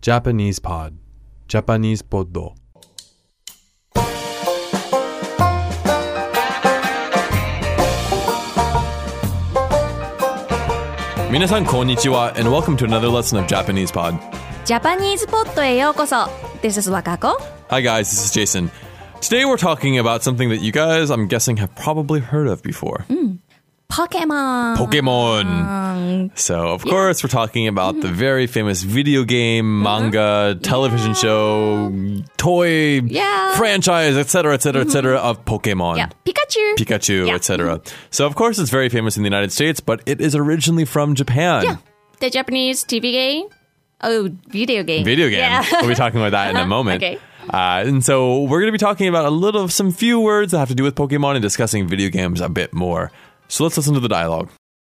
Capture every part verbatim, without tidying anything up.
Japanese Pod Japanese Pod 皆さんこんにちは and welcome to another lesson of Japanese Pod ジャパニーズポッドへようこそ This is Wakako Hi guys, this is Jason. Today we're talking about something that you guys, I'm guessing, have probably heard of before. Mm. Pokemon. Pokemon. So, of yeah. course, we're talking about mm-hmm. the very famous video game, manga, mm-hmm. television yeah. show, toy, yeah. franchise, et cetera, et cetera, mm-hmm. et cetera, of Pokemon. Yeah. Pikachu. Pikachu, yeah. et cetera. Mm-hmm. So, of course, it's very famous in the United States, but it is originally from Japan. Yeah. The Japanese T V game. Oh, video game. Video game. Yeah. We'll be talking about that in a moment. Okay. Uh, and so we're going to be talking about a little, some few words that have to do with Pokemon and discussing video games a bit more. So let's listen to the dialogue.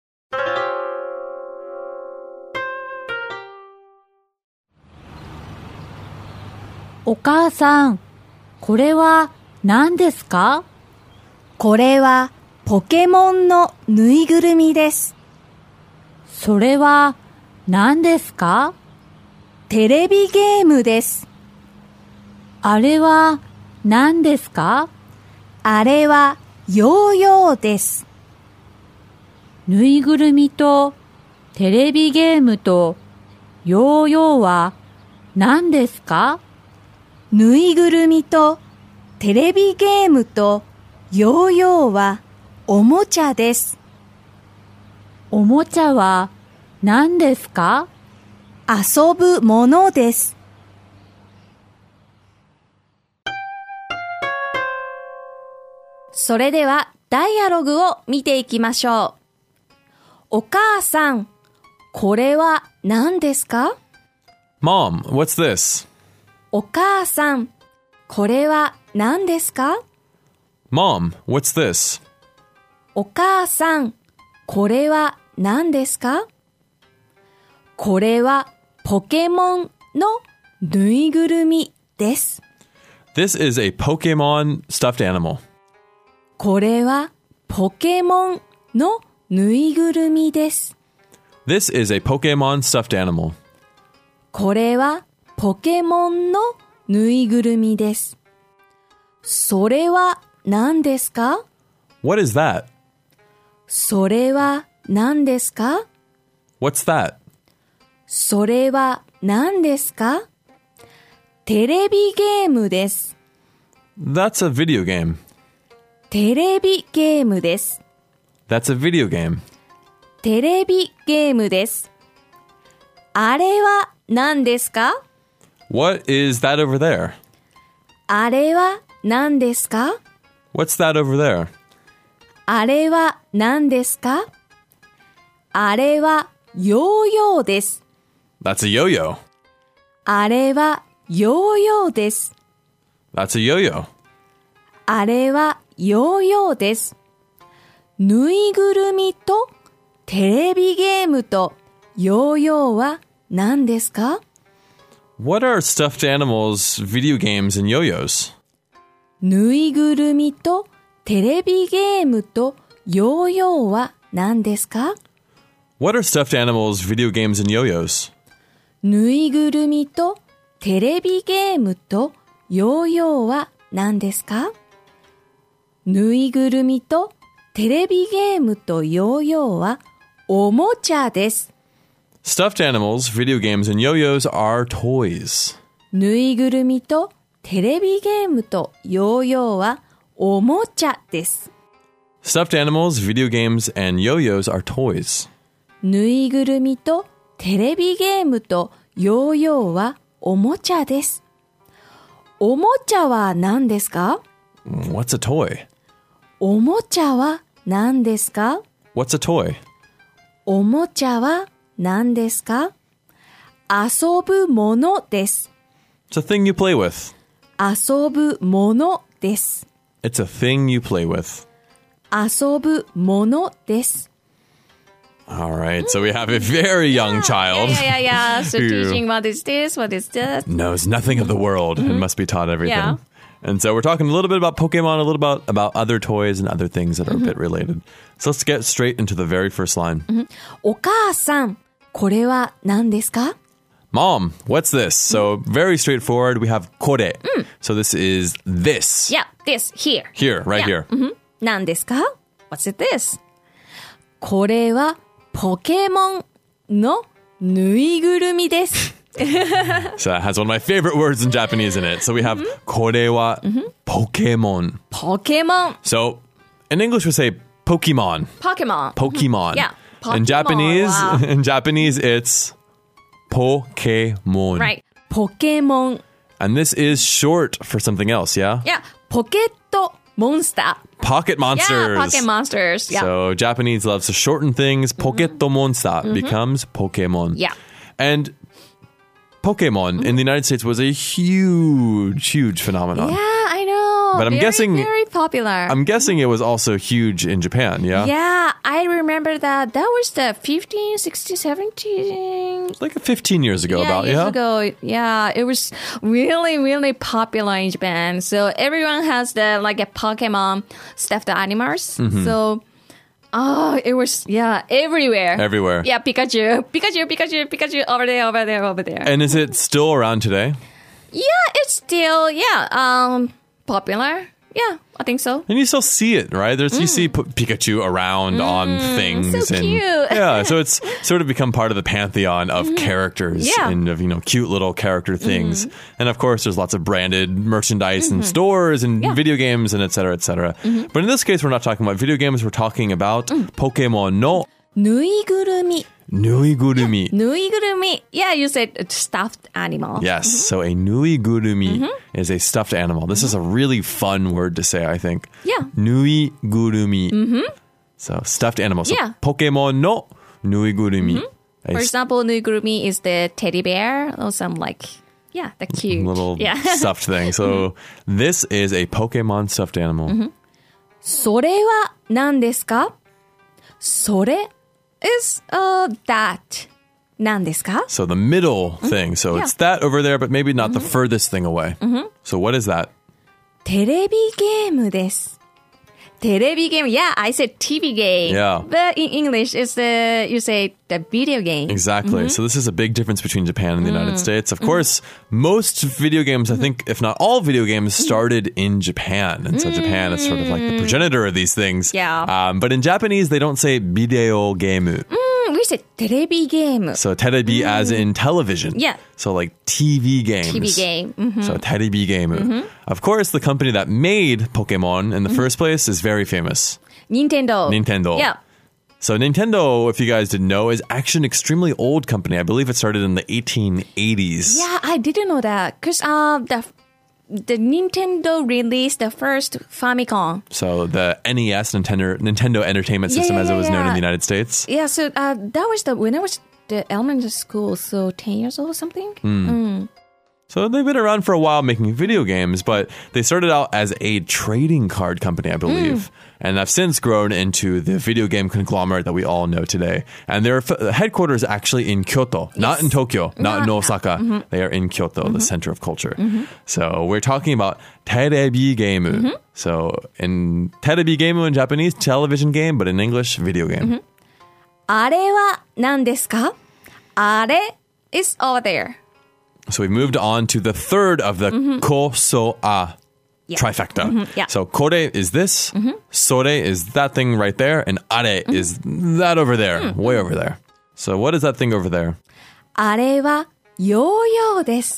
お母さん、これは何ですか？ これはポケモンのぬいぐるみです。 それは何ですか？ テレビゲームです。 あれは何ですか？ あれはヨーヨーです。 ぬいぐるみとテレビゲームとヨーヨーは何ですか？ ぬいぐるみとテレビゲームとヨーヨーはおもちゃです。 おもちゃは何ですか？ 遊ぶものです。 それではダイアログを見ていきましょう。お母さん、これは何ですか？ Mom, what's this? お母さん、これは何ですか？ Mom, what's this? お母さん、これは何ですか？これはポケモンのぬいぐるみです。 This is a Pokemon stuffed animal. これはポケモンのぬいぐるみです。 This is a Pokemon stuffed animal. これはポケモンのぬいぐるみです。それは何ですか？ What is that? それは何ですか？ What's that? それは何ですか？テレビゲームです。 That's a video game. テレビゲームです。 That's a video game. テレビゲームです。あれは何ですか？ What is that over there? あれは何ですか？ What's that over there? あれは何ですか？あれはヨーヨーです。 That's a yo-yo. あれはヨーヨーです。 That's a yo-yo. あれはヨーヨーです。ぬいぐるみとテレビゲームとヨーヨーは何ですか？ What are stuffed animals, video games, and yo-yos? ぬいぐるみとテレビゲームとヨーヨーは何ですか？ What are stuffed animals, video games, and yo-yos? ぬいぐるみとテレビゲームとヨーヨーは何ですか？ぬいぐるみとテレビゲームとヨーヨーはおもちゃです。 Stuffed animals, video games, and yo-yos are toys. ぬいぐるみとテレビゲームとヨーヨーはおもちゃです。 Stuffed animals, video games, and yo-yos are toys. ぬいぐるみとテレビゲームとヨーヨーはおもちゃです。おもちゃは何ですか？ What's a toy? おもちゃは何ですか？ What's a toy? おもちゃは何ですか？遊ぶものです。 It's a thing you play with. 遊ぶものです。 It's a thing you play with. 遊ぶものです。 All right, so we have a very young child. Yeah, yeah, yeah. So who teaching what is this, what is that? knows nothing of the world mm-hmm. and must be taught everything. Yeah. And so we're talking a little bit about Pokemon, a little about about other toys and other things that are mm-hmm. a bit related. So let's get straight into the very first line. Mm-hmm. お母さん、これは何ですか? Mom, what's this? So very straightforward. We have kore. So this is this. Yeah, this, here. Here, right Yeah. here. 何ですか? What's it this? これはポケモンのぬいぐるみです。 So that has one of my favorite words in Japanese in it. So we have kore wa Pokemon. ポケモン So in English we say Pokemon. ポケモン Pokemon. Yeah. In Pokemon, Japanese, wow. in Japanese it's Pokemon. Right. ポケモン And this is short for something else, yeah? Yeah. ポケットモンスター Pocket monsters. Yeah, Pocket Monsters. Yeah. So Japanese loves to shorten things. Poketto monster becomes Pokemon. Yeah. And Pokemon in the United States was a huge, huge phenomenon. Yeah, I know. But I'm very, guessing- very popular. I'm guessing it was also huge in Japan, yeah? Yeah, I remember that. That was the fifteen, sixteen, seventeen Like fifteen years ago yeah, about, years yeah? ago. Yeah, it was really, really popular in Japan. So everyone has the like a Pokemon stuffed animals. Mm-hmm. So, oh, it was yeah everywhere. Everywhere. Yeah, Pikachu, Pikachu, Pikachu, Pikachu, over there, over there, over there. And is it still around today? yeah, it's still yeah um popular. Yeah, I think so. And you still see it, right? There's you see P- Pikachu around on things, so and cute. yeah, so it's sort of become part of the pantheon of characters Yeah. and of you know cute little character things. And of course, there's lots of branded merchandise in stores and Yeah. video games and et cetera, et cetera. But in this case, we're not talking about video games. We're talking about Pokemon no ぬいぐるみ nuigurumi. ぬいぐるみ Yeah, you said stuffed animal. Yes, so a nuigurumi is a stuffed animal. This is a really fun word to say, I think. Yeah. Nuigurumi. So stuffed animal. So Yeah. Pokemon no nuigurumi. A For s- example, nuigurumi is the teddy bear or some like, yeah, the cute. little yeah. stuffed thing. So this is a Pokemon stuffed animal. それは何ですか? それ is uh, that. 何ですか? So the middle thing. So Yeah. it's that over there, but maybe not the furthest thing away. So what is that? テレビゲームです. テレビゲーム Yeah, I said T V game. Yeah. But in English, it's the, you say the video game. Exactly. So this is a big difference between Japan and the United States. Of course, most video games, I think, if not all video games, started in Japan. And so Japan is sort of like the progenitor of these things. Yeah. Um, but in Japanese, they don't say video game. Mm, we said テレビゲーム. So terebi as in television. Yeah. So like T V games. T V game. Mhm. So terebi game. Of course, the company that made Pokemon in the first place is very famous. Nintendo. Nintendo. Yeah. So Nintendo, if you guys didn't know, is actually an extremely old company. I believe it started in the eighteen eighties. Yeah, I didn't know that. Because uh, the, the Nintendo released the first Famicom. So the N E S, Nintendo Nintendo Entertainment Yeah, System, yeah, as it yeah, was known in yeah. the United States. Yeah, so uh, that was the when I was the elementary school, so ten years old or something. Mm. So they've been around for a while making video games, but they started out as a trading card company, I believe. And have since grown into the video game conglomerate that we all know today. And their f- headquarters actually in Kyoto, not in Tokyo, not in Osaka. They are in Kyoto, the center of culture. So we're talking about terebi game. So in terebi game in Japanese, television game, but in English, video game. あれは何ですか? あれ is over there. So we've moved on to the third of the ko-so-a Yeah. trifecta. Yeah. So kore is this, sore is that thing right there, and are is that over there, way over there. So what is that thing over there? あれはヨーヨーです.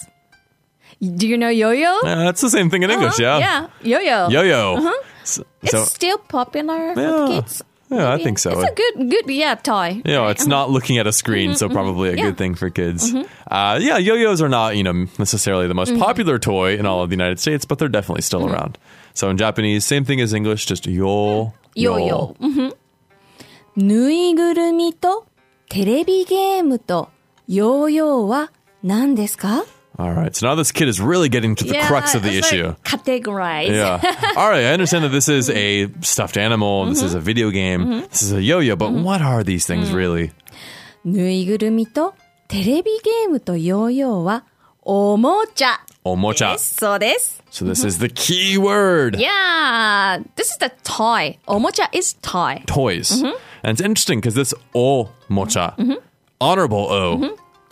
Do you know yo-yo? Uh, that's the same thing in English, yeah. Yeah, yo-yo. Yo-yo. So, It's so, still popular for Yeah. kids. yeah, I maybe. think so. It's a good, good, yeah, toy. You know, it's not looking at a screen, so probably a good thing for kids. Uh, yeah, yo-yos are not, you know, necessarily the most popular toy in all of the United States, but they're definitely still around. So in Japanese, same thing as English, just yo, Yo-yo. ぬいぐるみとテレビゲームとヨーヨーは何ですか? All right, so now this kid is really getting to the crux of the it's issue. Like categorize. Yeah. All right, I understand that this is a stuffed animal, this is a video game, this is a yo-yo, but what are these things really? ぬいぐるみとテレビゲームとヨーヨーはおもちゃ Omocha. です。そうです。 So this is the key word. Yeah, this is the toy. おもちゃ is toy. Toys. And it's interesting because this omocha, honorable o,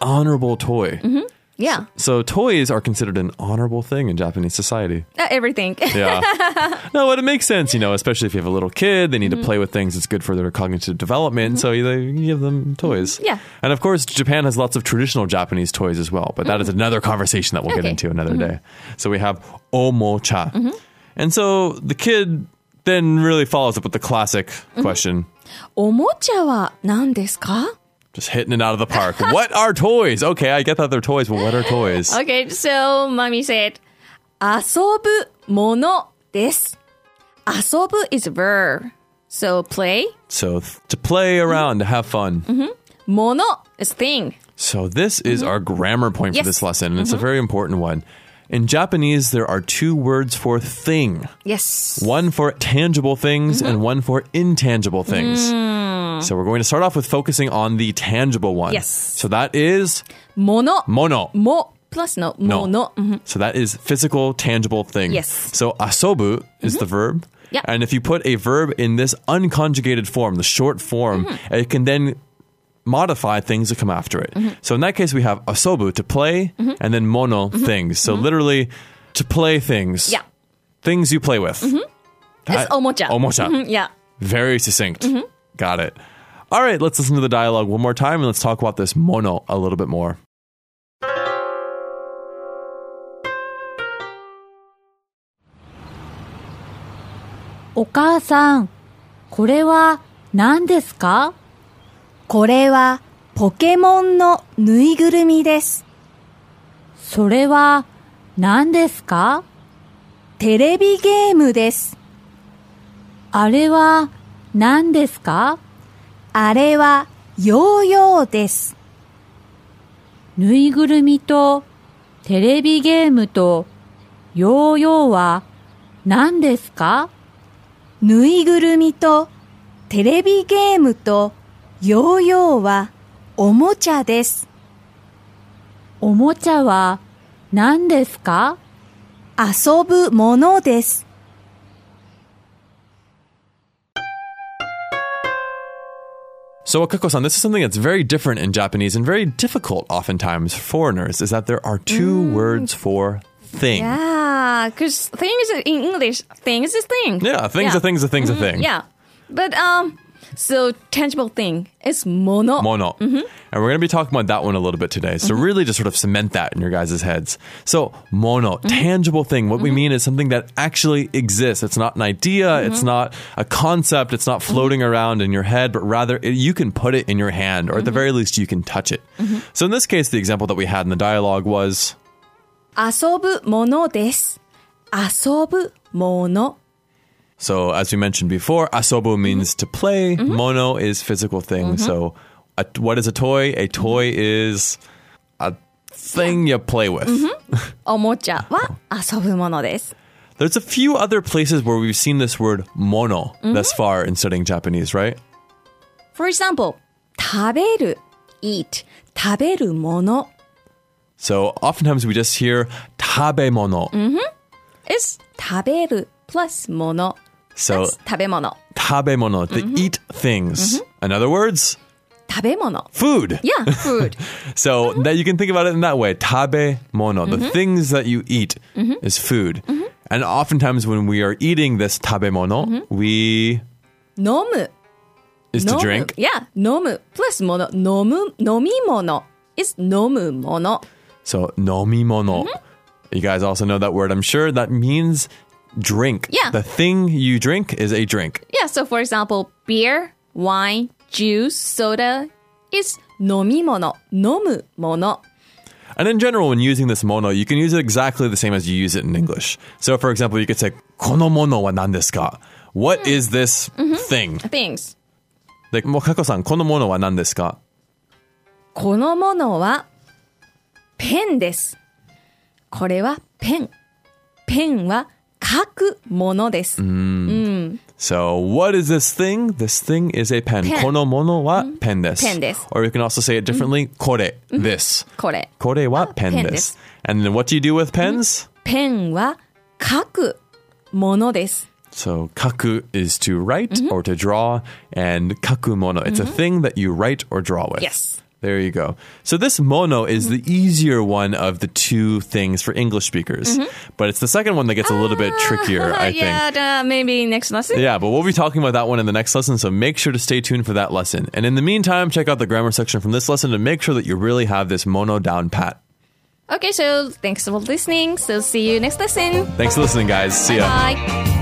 honorable toy. Yeah. So toys are considered an honorable thing in Japanese society. Uh, everything. Yeah. No, but it makes sense, you know, especially if you have a little kid, they need to play with things. It's good for their cognitive development. So you, you give them toys. Yeah. And of course, Japan has lots of traditional Japanese toys as well. But that is another conversation that we'll get Okay. into another day. So we have omocha. And so the kid then really follows up with the classic question. おもちゃは何ですか? Just hitting it out of the park. What are toys? Okay, I get that they're toys, but what are toys? Okay, so mommy said, 遊ぶものです。遊ぶ is verb. So play. So th- to play around, to have fun. もの is thing. So this is our grammar point for Yes. this lesson, and it's a very important one. In Japanese, there are two words for thing. Yes. One for tangible things and one for intangible things. So we're going to start off with focusing on the tangible one. Yes. So that is もの mono. も plus の No. もの。Mhm. So that is physical, tangible thing. Yes. So asobu is the verb. Yeah. And if you put a verb in this unconjugated form, the short form, it can then modify things that come after it. So in that case, we have asobu, to play, and then mono, things. So literally, to play things. Yeah. Things you play with. It's That- おもちゃ。 omocha. Mhm, yeah. Very succinct. Got it. All right, let's listen to the dialogue one more time and let's talk about this mono a little bit more. お母さん、これは何ですか？ これはポケモンのぬいぐるみです。 それは何ですか？ テレビゲームです。 あれは何ですか？ あれはヨーヨーです。 ぬいぐるみとテレビゲームとヨーヨーは何ですか？ ぬいぐるみとテレビゲームとヨーヨーはおもちゃです。 おもちゃは何ですか？ 遊ぶものです。 So, Akako-san, this is something that's very different in Japanese and very difficult oftentimes for foreigners, is that there are two words for thing. Yeah, because thing is in English, thing is a thing. Yeah, thing's Yeah. a thing's a thing's a thing. Yeah. But, um, so tangible thing is mono. Mono. And we're going to be talking about that one a little bit today. So really just sort of cement that in your guys' heads. So mono, tangible thing. What we mean is something that actually exists. It's not an idea. It's not a concept. It's not floating around in your head, but rather it, you can put it in your hand, or at the very least you can touch it. So in this case, the example that we had in the dialogue was... 遊ぶものです。遊ぶもの。 So as we mentioned before, asobu means to play. Mono is physical thing. So a, what is a toy? A toy is a thing you play with. おもちゃは遊ぶものです。 There's a few other places where we've seen this word mono thus far in studying Japanese, right? For example, 食べる eat 食べるもの So oftentimes we just hear tabemono. is 食べる plus もの So That's 食べ物 tabemono, to eat things. In other words, 食べ物 food. Yeah, food. So that you can think about it in that way. Tabemono, the things that you eat is food. And oftentimes when we are eating this tabemono, we 飲む is to 飲む drink. Yeah, 飲む plus もの飲む飲み物 is 飲むもの So nomimono. You guys also know that word, I'm sure. That means drink. Yeah. The thing you drink is a drink. Yeah, so for example, beer, wine, juice, soda is 飲み物飲むもの And in general, when using this mono, you can use it exactly the same as you use it in English. So for example, you could say, このものは何ですか? What is this thing? things. Like, もうかこさん、このものは何ですか? このものはペンです。これはペン。ペンは書くものです。 So what is this thing? This thing is a pen. Pen. このものはペンです. ペンです Or you can also say it differently. これ、this. これ。 これはペンペンで。 ですす。 And then what do you do with pens? ペンは書くものです。 So kaku is to write or to draw, and kakumono, it's a thing that you write or draw with. Yes. There you go. So this mono is the easier one of the two things for English speakers. But it's the second one that gets a little bit trickier, I think. Yeah, uh, maybe next lesson. Yeah, but we'll be talking about that one in the next lesson, so make sure to stay tuned for that lesson. And in the meantime, check out the grammar section from this lesson to make sure that you really have this mono down pat. Okay, so thanks for listening. So see you next lesson. Thanks for listening, guys. See ya. Bye.